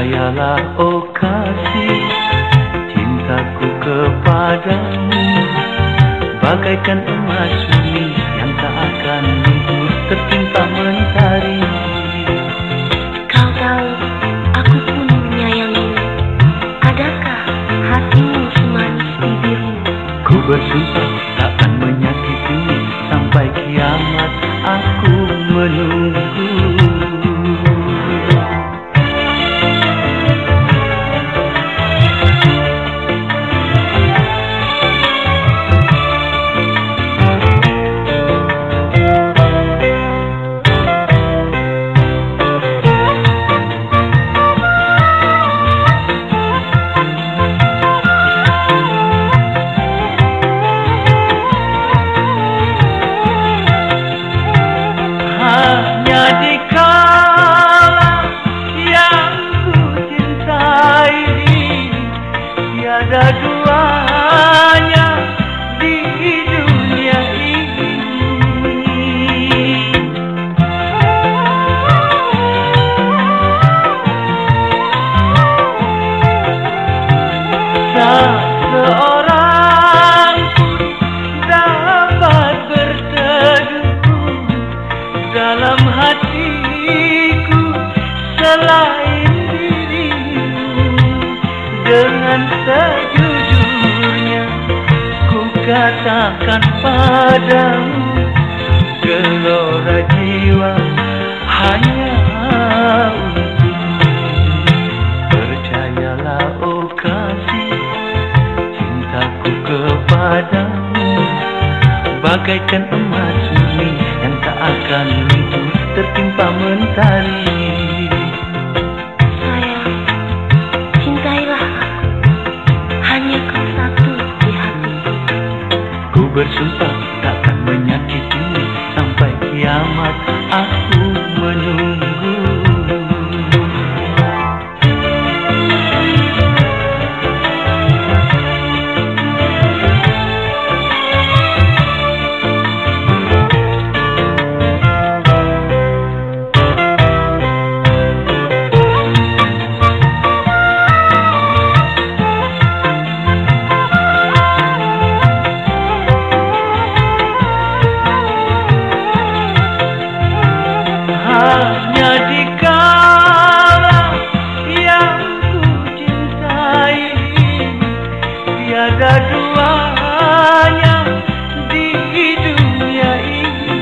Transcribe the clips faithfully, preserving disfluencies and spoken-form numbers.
Percayalah oh kasih, cintaku kepadamu bagaikan emas murni yang tak akan luntur tertimpa mentari. Kau tahu, aku pun menyayangimu. Adakah hatimu semanis bibirmu? Ku bersumpah takkan menyakitimu, sampai kiamat aku menunggu. Tiada duanya di dunia ini. Tak seorang pun dapat berteduh dalam hatiku selain dengan sejujurnya ku katakan padamu, gelora jiwa hanya untukmu. Percayalah oh kasih, cintaku kepadamu bagaikan emas murni yang tak akan luntur tertimpa mentari. Bersumpah takkan menyakitimu, sampai kiamat aku menunggu. Hanya dikala yang ku cintai, tiada duanya di dunia ini.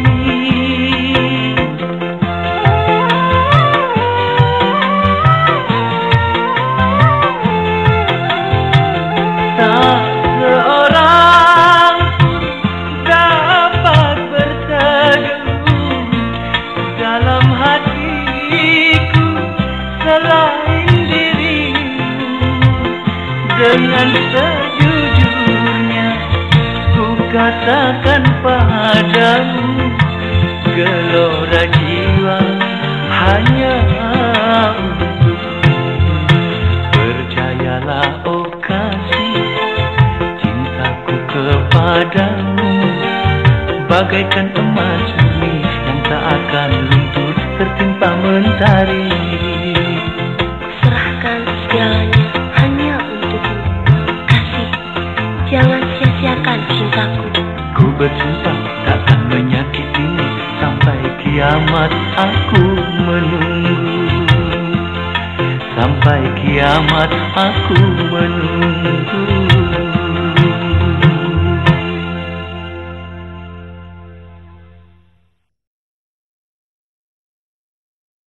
Tak seorang pun dapat berteduh dalam hatiku selain dirimu. Dengan sejujurnya ku katakan padamu, gelora jiwa hanya untukmu. Percayalah oh kasih, cintaku kepadamu bagaikan emas murni yang tak akan luntur tertimpa mentari. Serahkan segalanya hanya untukmu. Kasih, jangan sia-siakan cintaku. Ku bersumpah takkan menyakitimu, sampai kiamat aku menunggu. Sampai kiamat aku menunggu.